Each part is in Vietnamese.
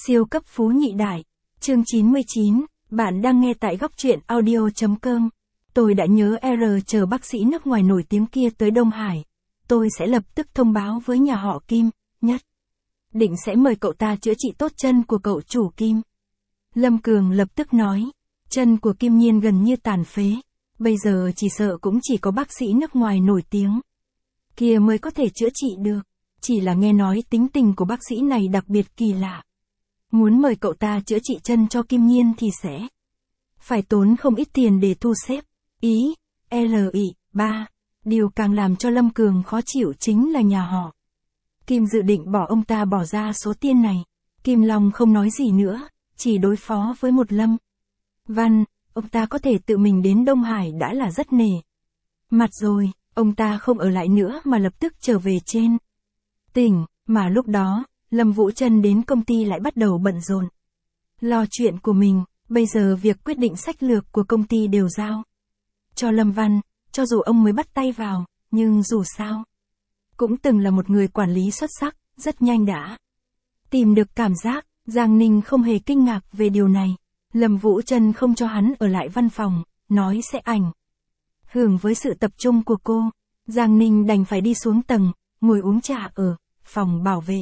Siêu cấp phú nhị đại. Chương 99, bạn đang nghe tại góc truyện audio.com. Tôi đã nhớ R chờ bác sĩ nước ngoài nổi tiếng kia tới Đông Hải. Tôi sẽ lập tức thông báo với nhà họ Kim, nhất định sẽ mời cậu ta chữa trị tốt chân của cậu chủ Kim. Lâm Cường lập tức nói, chân của Kim Nhiên gần như tàn phế. Bây giờ chỉ sợ cũng chỉ có bác sĩ nước ngoài nổi tiếng kia mới có thể chữa trị được. Chỉ là nghe nói tính tình của bác sĩ này đặc biệt kỳ lạ. Muốn mời cậu ta chữa trị chân cho Kim Nhiên thì sẽ phải tốn không ít tiền để thu xếp. Ý, L.I.3. Điều càng làm cho Lâm Cường khó chịu chính là nhà họ Kim dự định bỏ ông ta bỏ ra số tiền này. Kim Long không nói gì nữa, chỉ đối phó với một Lâm Văn, ông ta có thể tự mình đến Đông Hải đã là rất nể mặt rồi. Ông ta không ở lại nữa mà lập tức trở về trên tỉnh, mà lúc đó, Lâm Vũ Trân đến công ty lại bắt đầu bận rộn lo chuyện của mình. Bây giờ việc quyết định sách lược của công ty đều giao cho Lâm Văn, cho dù ông mới bắt tay vào, nhưng dù sao cũng từng là một người quản lý xuất sắc, rất nhanh đã tìm được cảm giác. Giang Ninh không hề kinh ngạc về điều này. Lâm Vũ Trân không cho hắn ở lại văn phòng, nói sẽ ảnh hưởng với sự tập trung của cô. Giang Ninh đành phải đi xuống tầng, ngồi uống trà ở phòng bảo vệ.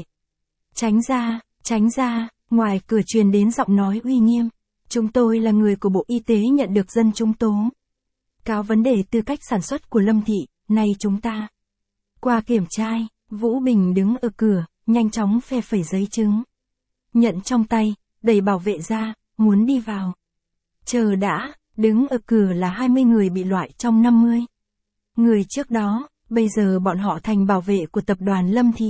Tránh ra, ngoài cửa truyền đến giọng nói uy nghiêm. Chúng tôi là người của Bộ Y tế nhận được dân chúng tố cáo vấn đề tư cách sản xuất của Lâm Thị, nay chúng ta qua kiểm tra. Vũ Bình đứng ở cửa, nhanh chóng phe phẩy giấy chứng nhận trong tay, đẩy bảo vệ ra, muốn đi vào. Chờ đã, đứng ở cửa là 20 người bị loại trong 50 người trước đó, bây giờ bọn họ thành bảo vệ của tập đoàn Lâm Thị.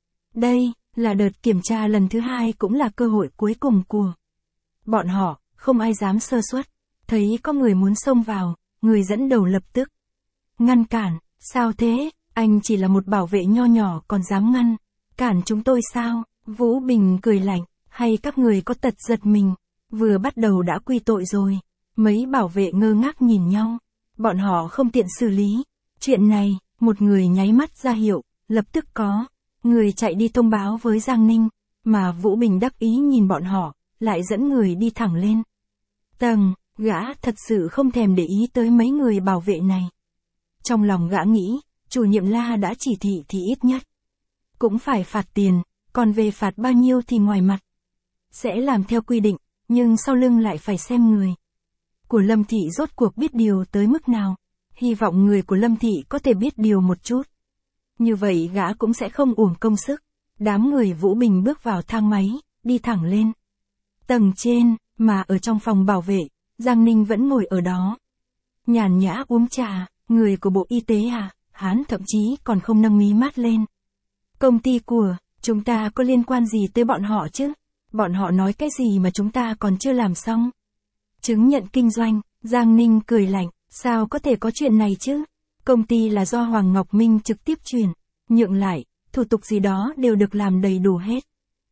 Đây là đợt kiểm tra lần thứ 2, cũng là cơ hội cuối cùng của bọn họ, không ai dám sơ suất. Thấy có người muốn xông vào, người dẫn đầu lập tức ngăn cản. Sao thế, anh chỉ là một bảo vệ nho nhỏ còn dám ngăn cản chúng tôi sao? Vũ Bình cười lạnh, hay các người có tật giật mình, vừa bắt đầu đã quy tội rồi. Mấy bảo vệ ngơ ngác nhìn nhau, bọn họ không tiện xử lý chuyện này. Một người nháy mắt ra hiệu, lập tức có người chạy đi thông báo với Giang Ninh, mà Vũ Bình đắc ý nhìn bọn họ, lại dẫn người đi thẳng lên tầng. Gã thật sự không thèm để ý tới mấy người bảo vệ này. Trong lòng gã nghĩ, chủ nhiệm La đã chỉ thị thì ít nhất cũng phải phạt tiền, còn về phạt bao nhiêu thì ngoài mặt sẽ làm theo quy định, nhưng sau lưng lại phải xem người của Lâm Thị rốt cuộc biết điều tới mức nào. Hy vọng người của Lâm Thị có thể biết điều một chút. Như vậy gã cũng sẽ không uổng công sức. Đám người Vũ Bình bước vào thang máy, đi thẳng lên tầng trên, mà ở trong phòng bảo vệ, Giang Ninh vẫn ngồi ở đó, nhàn nhã uống trà. Người của Bộ Y tế à? Hắn thậm chí còn không nâng mí mắt lên. Công ty của chúng ta có liên quan gì tới bọn họ chứ? Bọn họ nói cái gì mà chúng ta còn chưa làm xong chứng nhận kinh doanh? Giang Ninh cười lạnh, sao có thể có chuyện này chứ? Công ty là do Hoàng Ngọc Minh trực tiếp chuyển nhượng lại, thủ tục gì đó đều được làm đầy đủ hết.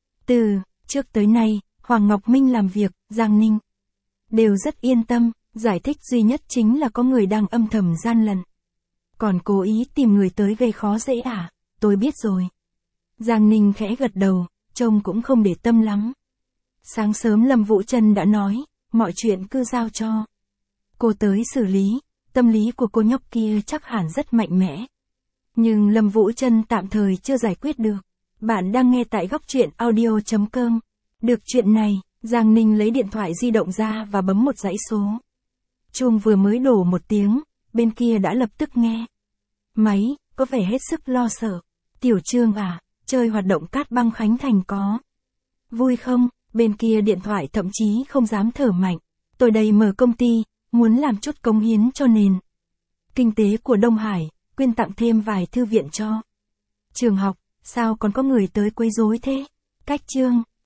Từ trước tới nay, Hoàng Ngọc Minh làm việc, Giang Ninh đều rất yên tâm. Giải thích duy nhất chính là có người đang âm thầm gian lận, còn cố ý tìm người tới gây khó dễ à? Tôi biết rồi. Giang Ninh khẽ gật đầu, trông cũng không để tâm lắm. Sáng sớm Lâm Vũ Trân đã nói, mọi chuyện cứ giao cho cô tới xử lý. Tâm lý của cô nhóc kia chắc hẳn rất mạnh mẽ, nhưng Lâm Vũ Trân tạm thời chưa giải quyết được. Bạn đang nghe tại góc truyện audio.com. Được chuyện này, Giang Ninh lấy điện thoại di động ra và bấm một dãy số. Chuông vừa mới đổ một tiếng, bên kia đã lập tức nghe máy, có vẻ hết sức lo sợ. Tiểu Trương à, chơi hoạt động cát băng Khánh Thành có vui không? Bên kia điện thoại thậm chí không dám thở mạnh. Tôi đây mở công ty, muốn làm chút cống hiến cho nền kinh tế của Đông Hải, quyên tặng thêm vài thư viện cho trường học. Sao còn có người tới quấy rối thế? Cách Trương